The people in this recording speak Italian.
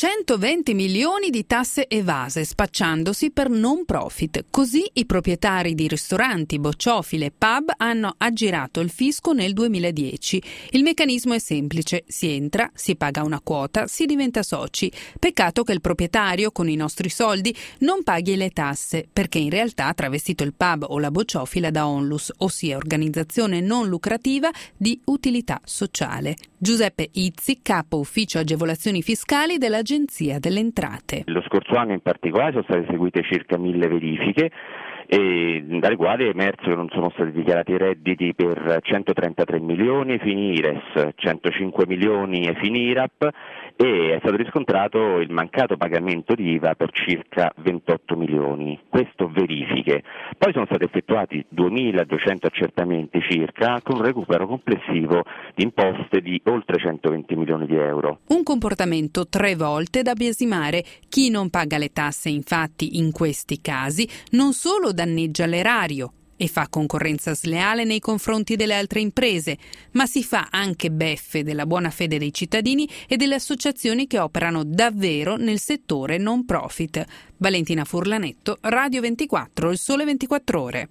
120 milioni di tasse evase spacciandosi per non profit. Così i proprietari di ristoranti, bocciofile e pub hanno aggirato il fisco nel 2010. Il meccanismo è semplice: si entra, si paga una quota, si diventa soci. Peccato che il proprietario con i nostri soldi non paghi le tasse, perché in realtà ha travestito il pub o la bocciofila da onlus, ossia organizzazione non lucrativa di utilità sociale. Giuseppe Izzi, capo ufficio agevolazioni fiscali dell'Agenzia delle Entrate. Lo scorso anno in particolare sono state eseguite circa 1000 verifiche, dalle quali è emerso che non sono stati dichiarati redditi per 133 milioni fini IRES, 105 milioni fini IRAP, e è stato riscontrato il mancato pagamento di IVA per circa 28 milioni. Questo verifiche. Poi sono stati effettuati 2200 accertamenti circa, con un recupero complessivo di imposte di oltre 120 milioni di euro. Un comportamento 3 volte da biasimare. Chi non paga le tasse, infatti, in questi casi non solo danneggia l'erario e fa concorrenza sleale nei confronti delle altre imprese, ma si fa anche beffe della buona fede dei cittadini e delle associazioni che operano davvero nel settore non profit. Valentina Furlanetto, Radio 24, Il Sole 24 Ore.